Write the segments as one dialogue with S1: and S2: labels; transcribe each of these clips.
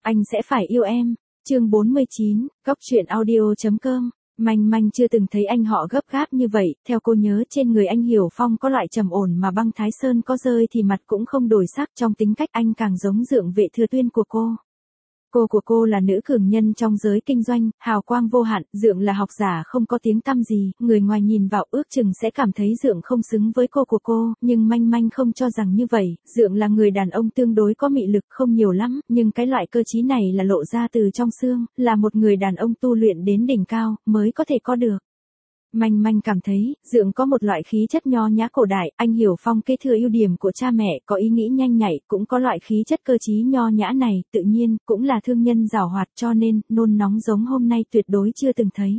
S1: Anh sẽ phải yêu em. Chương 49, Góc truyện audio.com. Manh Manh chưa từng thấy anh họ gấp gáp như vậy, theo cô nhớ trên người anh Hiểu Phong có loại trầm ổn mà băng Thái Sơn có rơi thì mặt cũng không đổi sắc, trong tính cách anh càng giống Dượng Vệ Thừa Tuyên của cô. Cô của cô là nữ cường nhân trong giới kinh doanh, hào quang vô hạn, Dượng là học giả không có tiếng tăm gì, người ngoài nhìn vào ước chừng sẽ cảm thấy Dượng không xứng với cô của cô, nhưng Manh Manh không cho rằng như vậy, Dượng là người đàn ông tương đối có mị lực không nhiều lắm, nhưng cái loại cơ trí này là lộ ra từ trong xương, là một người đàn ông tu luyện đến đỉnh cao, mới có thể có được. Manh Manh cảm thấy, Dượng có một loại khí chất nho nhã cổ đại, anh Hiểu Phong kế thừa ưu điểm của cha mẹ, có ý nghĩ nhanh nhạy, cũng có loại khí chất cơ trí nho nhã này, tự nhiên, cũng là thương nhân giàu hoạt cho nên, nôn nóng giống hôm nay tuyệt đối chưa từng thấy.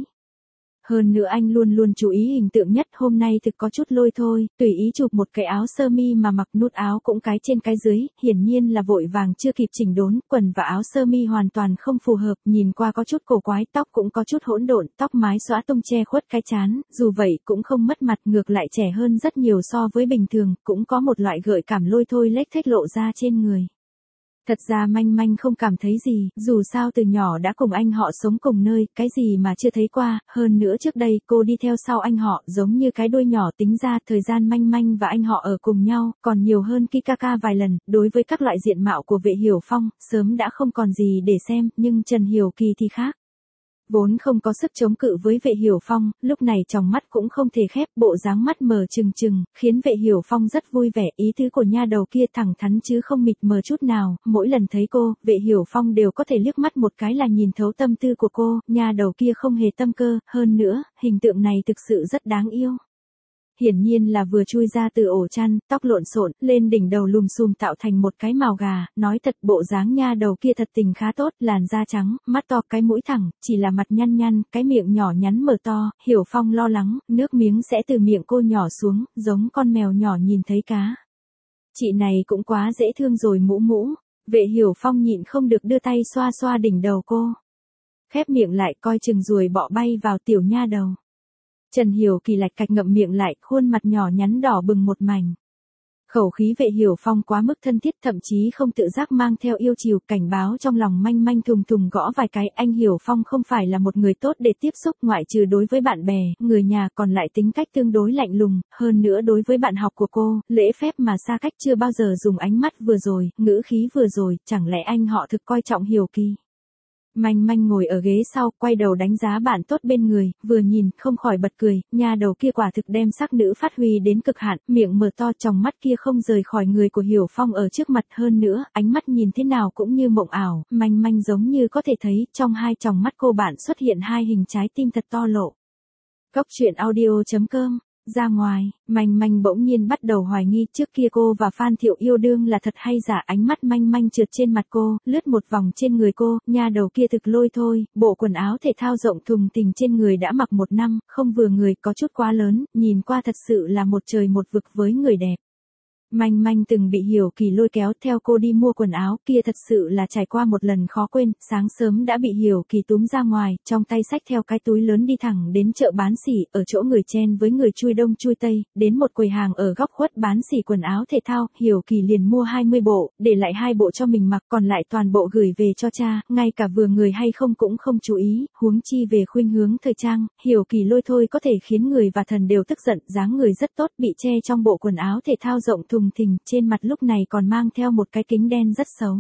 S1: Hơn nữa anh luôn luôn chú ý hình tượng nhất, hôm nay thực có chút lôi thôi, tùy ý chụp một cái áo sơ mi mà mặc nút áo cũng cái trên cái dưới, hiển nhiên là vội vàng chưa kịp chỉnh đốn, quần và áo sơ mi hoàn toàn không phù hợp, nhìn qua có chút cổ quái, tóc cũng có chút hỗn độn, tóc mái xõa tung che khuất cái trán, dù vậy cũng không mất mặt, ngược lại trẻ hơn rất nhiều so với bình thường, cũng có một loại gợi cảm lôi thôi lếch thếch lộ ra trên người. Thật ra Manh Manh không cảm thấy gì, dù sao từ nhỏ đã cùng anh họ sống cùng nơi, cái gì mà chưa thấy qua, hơn nữa trước đây cô đi theo sau anh họ, giống như cái đuôi nhỏ, tính ra thời gian Manh Manh và anh họ ở cùng nhau, còn nhiều hơn Kikaka vài lần, đối với các loại diện mạo của Vệ Hiểu Phong, sớm đã không còn gì để xem, nhưng Trần Hiểu Kỳ thì khác. Vốn không có sức chống cự với Vệ Hiểu Phong, lúc này tròng mắt cũng không thể khép, bộ dáng mắt mờ trừng trừng, khiến Vệ Hiểu Phong rất vui vẻ, ý tứ của nha đầu kia thẳng thắn chứ không mịt mờ chút nào, mỗi lần thấy cô, Vệ Hiểu Phong đều có thể liếc mắt một cái là nhìn thấu tâm tư của cô, nha đầu kia không hề tâm cơ, hơn nữa, hình tượng này thực sự rất đáng yêu. Hiển nhiên là vừa chui ra từ ổ chăn, tóc lộn xộn, lên đỉnh đầu lùm xùm tạo thành một cái mào gà, nói thật bộ dáng nha đầu kia thật tình khá tốt, làn da trắng, mắt to, cái mũi thẳng, chỉ là mặt nhăn nhăn, cái miệng nhỏ nhắn mở to, Hiểu Phong lo lắng, nước miếng sẽ từ miệng cô nhỏ xuống, giống con mèo nhỏ nhìn thấy cá. Chị này cũng quá dễ thương rồi mũ mũ, Vệ Hiểu Phong nhịn không được đưa tay xoa xoa đỉnh đầu cô. Khép miệng lại coi chừng ruồi bọ bay vào tiểu nha đầu. Trần Hiểu Kỳ lạch cạch ngậm miệng lại, khuôn mặt nhỏ nhắn đỏ bừng một mảnh. Khẩu khí Vệ Hiểu Phong quá mức thân thiết, thậm chí không tự giác mang theo yêu chiều, cảnh báo trong lòng Manh Manh thùng thùng gõ vài cái, anh Hiểu Phong không phải là một người tốt để tiếp xúc, ngoại trừ đối với bạn bè, người nhà, còn lại tính cách tương đối lạnh lùng, hơn nữa đối với bạn học của cô, lễ phép mà xa cách, chưa bao giờ dùng ánh mắt vừa rồi, ngữ khí vừa rồi, chẳng lẽ anh họ thực coi trọng Hiểu Kỳ. Manh Manh ngồi ở ghế sau, quay đầu đánh giá bạn tốt bên người, vừa nhìn, không khỏi bật cười, nha đầu kia quả thực đem sắc nữ phát huy đến cực hạn, miệng mở to, tròng mắt kia không rời khỏi người của Hiểu Phong ở trước mặt, hơn nữa, ánh mắt nhìn thế nào cũng như mộng ảo, Manh Manh giống như có thể thấy, trong hai tròng mắt cô bạn xuất hiện hai hình trái tim thật to lộ. Góc truyện audio.com. Ra ngoài, Manh Manh bỗng nhiên bắt đầu hoài nghi, trước kia cô và Phan Thiệu yêu đương là thật hay giả, ánh mắt Manh Manh trượt trên mặt cô, lướt một vòng trên người cô, nha đầu kia thực lôi thôi, bộ quần áo thể thao rộng thùng thình trên người đã mặc 1 năm, không vừa người, có chút quá lớn, nhìn qua thật sự là một trời một vực với người đẹp. Manh Manh từng bị Hiểu Kỳ lôi kéo theo cô đi mua quần áo, kia thật sự là trải qua một lần khó quên, sáng sớm đã bị Hiểu Kỳ túm ra ngoài, trong tay xách theo cái túi lớn đi thẳng đến chợ bán sỉ, ở chỗ người chen với người chui đông chui tây, đến một quầy hàng ở góc khuất bán sỉ quần áo thể thao, Hiểu Kỳ liền mua 20 bộ, để lại 2 bộ cho mình mặc, còn lại toàn bộ gửi về cho cha, ngay cả vừa người hay không cũng không chú ý, huống chi về khuynh hướng thời trang, Hiểu Kỳ lôi thôi có thể khiến người và thần đều tức giận, dáng người rất tốt, bị che trong bộ quần áo thể thao rộng thùng thình, trên mặt lúc này còn mang theo một cái kính đen rất xấu.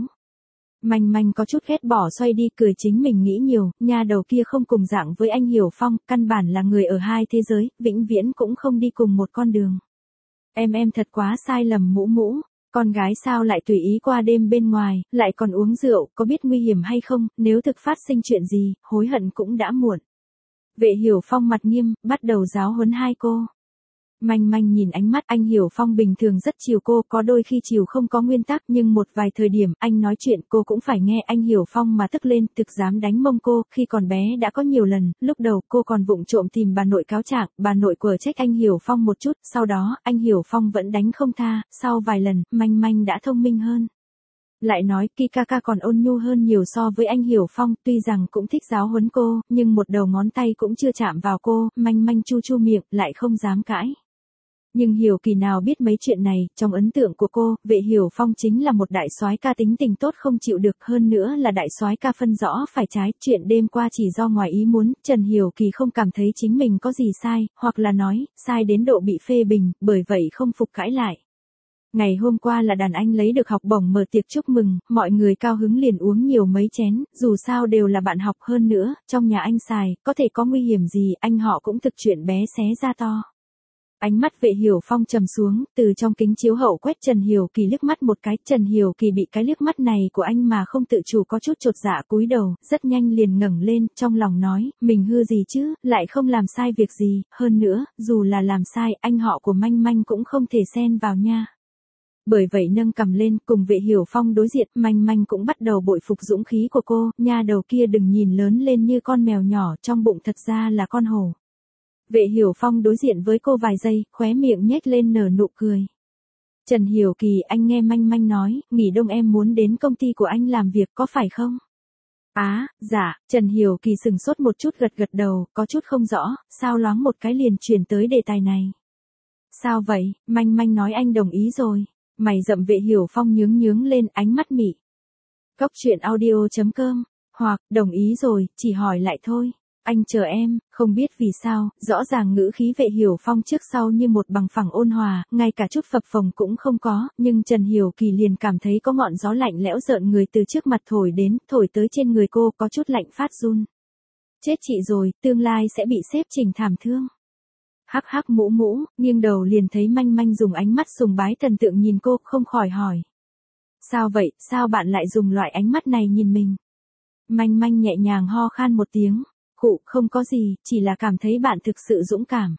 S1: Manh Manh có chút ghét bỏ xoay đi, cười chính mình nghĩ nhiều, nha đầu kia không cùng dạng với anh Hiểu Phong, căn bản là người ở hai thế giới, vĩnh viễn cũng không đi cùng một con đường. Em thật quá sai lầm mũ mũ, con gái sao lại tùy ý qua đêm bên ngoài, lại còn uống rượu, có biết nguy hiểm hay không, nếu thực phát sinh chuyện gì, hối hận cũng đã muộn. Vệ Hiểu Phong mặt nghiêm, bắt đầu giáo huấn hai cô. Manh Manh nhìn ánh mắt anh Hiểu Phong bình thường rất chiều cô, có đôi khi chiều không có nguyên tắc, nhưng một vài thời điểm anh nói chuyện cô cũng phải nghe anh Hiểu Phong mà tức lên, thực dám đánh mông cô, khi còn bé đã có nhiều lần, lúc đầu cô còn vụng trộm tìm bà nội cáo trạng, bà nội quở trách anh Hiểu Phong một chút, sau đó anh Hiểu Phong vẫn đánh không tha, sau vài lần, Manh Manh đã thông minh hơn. Lại nói Kikaka còn ôn nhu hơn nhiều so với anh Hiểu Phong, tuy rằng cũng thích giáo huấn cô, nhưng một đầu ngón tay cũng chưa chạm vào cô, Manh Manh chu chu miệng, lại không dám cãi. Nhưng Hiểu Kỳ nào biết mấy chuyện này, trong ấn tượng của cô, Vệ Hiểu Phong chính là một đại soái ca tính tình tốt không chịu được, hơn nữa là đại soái ca phân rõ phải trái, chuyện đêm qua chỉ do ngoài ý muốn, Trần Hiểu Kỳ không cảm thấy chính mình có gì sai, hoặc là nói, sai đến độ bị phê bình, bởi vậy không phục cãi lại. Ngày hôm qua là đàn anh lấy được học bổng mở tiệc chúc mừng, mọi người cao hứng liền uống nhiều mấy chén, dù sao đều là bạn học hơn nữa, trong nhà anh xài, có thể có nguy hiểm gì, anh họ cũng thực chuyện bé xé ra to. Ánh mắt Vệ Hiểu Phong trầm xuống, từ trong kính chiếu hậu quét Trần Hiểu Kỳ liếc mắt một cái, Trần Hiểu Kỳ bị cái liếc mắt này của anh mà không tự chủ có chút chột dạ cúi đầu, rất nhanh liền ngẩng lên, trong lòng nói, mình hư gì chứ, lại không làm sai việc gì, hơn nữa, dù là làm sai, anh họ của Manh Manh cũng không thể xen vào nha. Bởi vậy nâng cằm lên, cùng Vệ Hiểu Phong đối diện, Manh Manh cũng bắt đầu bội phục dũng khí của cô, nha đầu kia đừng nhìn lớn lên như con mèo nhỏ, trong bụng thật ra là con hổ. Vệ Hiểu Phong đối diện với cô vài giây, khóe miệng nhếch lên nở nụ cười. Trần Hiểu Kỳ, anh nghe Manh Manh nói, nghỉ đông em muốn đến công ty của anh làm việc có phải không? Dạ, Trần Hiểu Kỳ sừng sốt một chút gật gật đầu, có chút không rõ, sao loáng một cái liền chuyển tới đề tài này. Sao vậy, Manh Manh nói anh đồng ý rồi. Mày rậm Vệ Hiểu Phong nhướng lên, ánh mắt mị. Cóc truyện audio.com, hoặc, đồng ý rồi, chỉ hỏi lại thôi. Anh chờ em, không biết vì sao, rõ ràng ngữ khí Vệ Hiểu Phong trước sau như một bằng phẳng ôn hòa, ngay cả chút phập phồng cũng không có, nhưng Trần Hiểu Kỳ liền cảm thấy có ngọn gió lạnh lẽo rợn người từ trước mặt thổi đến, thổi tới trên người cô có chút lạnh phát run. Chết chị rồi, tương lai sẽ bị xếp trình thảm thương. Hắc hắc mũ, nghiêng đầu liền thấy Manh Manh dùng ánh mắt sùng bái thần tượng nhìn cô, không khỏi hỏi. Sao vậy, sao bạn lại dùng loại ánh mắt này nhìn mình? Manh Manh nhẹ nhàng ho khan một tiếng. Khụ, không có gì, chỉ là cảm thấy bạn thực sự dũng cảm.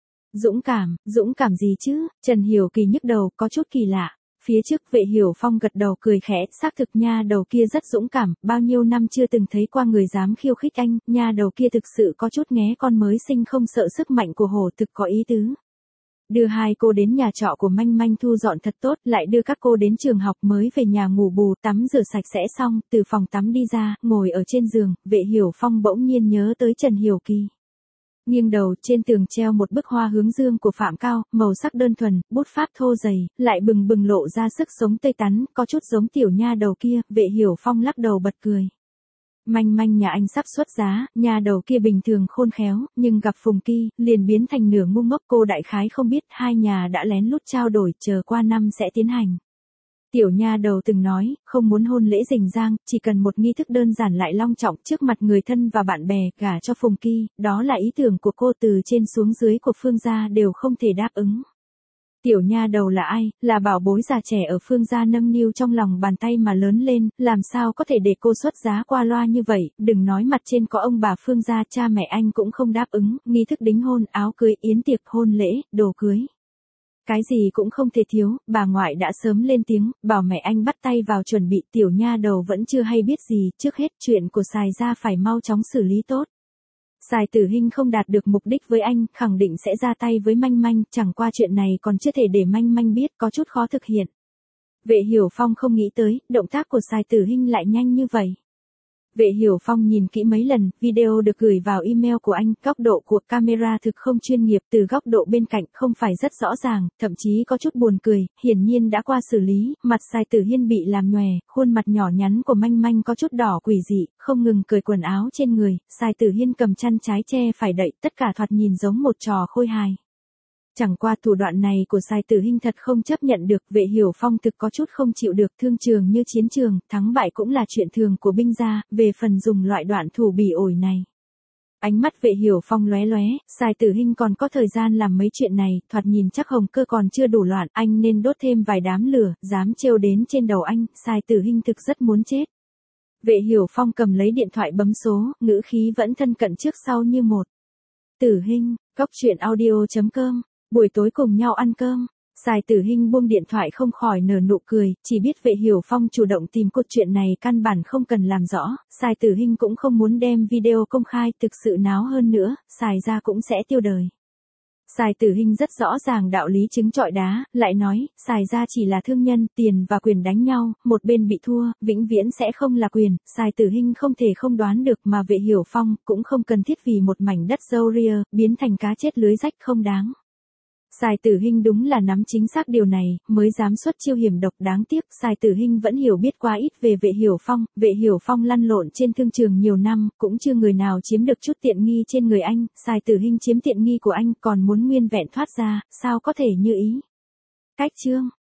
S1: Dũng cảm gì chứ? Trần Hiểu Kỳ nhức đầu, có chút kỳ lạ. Phía trước Vệ Hiểu Phong gật đầu cười khẽ, xác thực nha đầu kia rất dũng cảm, bao nhiêu năm chưa từng thấy qua người dám khiêu khích anh, nha đầu kia thực sự có chút nghé con mới sinh không sợ sức mạnh của hổ, thực có ý tứ. Đưa hai cô đến nhà trọ của Manh Manh thu dọn thật tốt, lại đưa các cô đến trường học mới về nhà ngủ bù, tắm rửa sạch sẽ xong, từ phòng tắm đi ra, ngồi ở trên giường, Vệ Hiểu Phong bỗng nhiên nhớ tới Trần Hiểu Kỳ. Nghiêng đầu, trên tường treo một bức hoa hướng dương của Phạm Cao, màu sắc đơn thuần, bút pháp thô dày, lại bừng bừng lộ ra sức sống tươi tắn, có chút giống tiểu nha đầu kia, Vệ Hiểu Phong lắc đầu bật cười. Manh Manh nhà anh sắp xuất giá, nhà đầu kia bình thường khôn khéo, nhưng gặp Phùng Kỳ, liền biến thành nửa ngu ngốc, cô đại khái không biết, hai nhà đã lén lút trao đổi, chờ qua năm sẽ tiến hành. Tiểu nha đầu từng nói, không muốn hôn lễ rình rang, chỉ cần một nghi thức đơn giản lại long trọng trước mặt người thân và bạn bè, gả cho Phùng Kỳ, đó là ý tưởng của cô, từ trên xuống dưới của Phương gia đều không thể đáp ứng. Tiểu nha đầu là ai, là bảo bối già trẻ ở Phương gia nâng niu trong lòng bàn tay mà lớn lên, làm sao có thể để cô xuất giá qua loa như vậy, đừng nói mặt trên có ông bà Phương gia, cha mẹ anh cũng không đáp ứng, nghi thức đính hôn, áo cưới, yến tiệc hôn lễ, đồ cưới. Cái gì cũng không thể thiếu, bà ngoại đã sớm lên tiếng, bảo mẹ anh bắt tay vào chuẩn bị, tiểu nha đầu vẫn chưa hay biết gì, trước hết chuyện của Sài gia phải mau chóng xử lý tốt. Sài Tử Hinh không đạt được mục đích với anh, khẳng định sẽ ra tay với Manh Manh, chẳng qua chuyện này còn chưa thể để Manh Manh biết, có chút khó thực hiện. Vệ Hiểu Phong không nghĩ tới, động tác của Sài Tử Hinh lại nhanh như vậy. Vệ Hiểu Phong nhìn kỹ mấy lần, video được gửi vào email của anh, góc độ của camera thực không chuyên nghiệp, từ góc độ bên cạnh không phải rất rõ ràng, thậm chí có chút buồn cười, hiển nhiên đã qua xử lý, mặt Sài Tử Hiên bị làm nhòe, khuôn mặt nhỏ nhắn của Manh Manh có chút đỏ quỷ dị, không ngừng cởi quần áo trên người, Sài Tử Hiên cầm chăn trái che phải đậy, tất cả thoạt nhìn giống một trò khôi hài. Chẳng qua thủ đoạn này của Sài Tử Hinh thật không chấp nhận được, Vệ Hiểu Phong thực có chút không chịu được, thương trường như chiến trường, thắng bại cũng là chuyện thường của binh gia, về phần dùng loại đoạn thủ bỉ ổi này. Ánh mắt Vệ Hiểu Phong lóe lóe, Sài Tử Hinh còn có thời gian làm mấy chuyện này, thoạt nhìn chắc hồng cơ còn chưa đủ loạn, anh nên đốt thêm vài đám lửa, dám trêu đến trên đầu anh, Sài Tử Hinh thực rất muốn chết. Vệ Hiểu Phong cầm lấy điện thoại bấm số, ngữ khí vẫn thân cận trước sau như một. Tử Hinh, cóc truyện audio.com. Buổi tối cùng nhau ăn cơm, Sài Tử Hinh buông điện thoại không khỏi nở nụ cười, chỉ biết Vệ Hiểu Phong chủ động tìm cốt chuyện này căn bản không cần làm rõ, Sài Tử Hinh cũng không muốn đem video công khai, thực sự náo hơn nữa, Sài gia cũng sẽ tiêu đời. Sài Tử Hinh rất rõ ràng đạo lý trứng trọi đá, lại nói, Sài gia chỉ là thương nhân, tiền và quyền đánh nhau, một bên bị thua, vĩnh viễn sẽ không là quyền, Sài Tử Hinh không thể không đoán được mà Vệ Hiểu Phong cũng không cần thiết vì một mảnh đất dâu ria, biến thành cá chết lưới rách không đáng. Sài Tử Hinh đúng là nắm chính xác điều này, mới dám xuất chiêu hiểm độc. Đáng tiếc, Sài Tử Hinh vẫn hiểu biết quá ít về Vệ Hiểu Phong. Vệ Hiểu Phong lăn lộn trên thương trường nhiều năm, cũng chưa người nào chiếm được chút tiện nghi trên người anh. Sài Tử Hinh chiếm tiện nghi của anh, còn muốn nguyên vẹn thoát ra, sao có thể như ý. Cách chương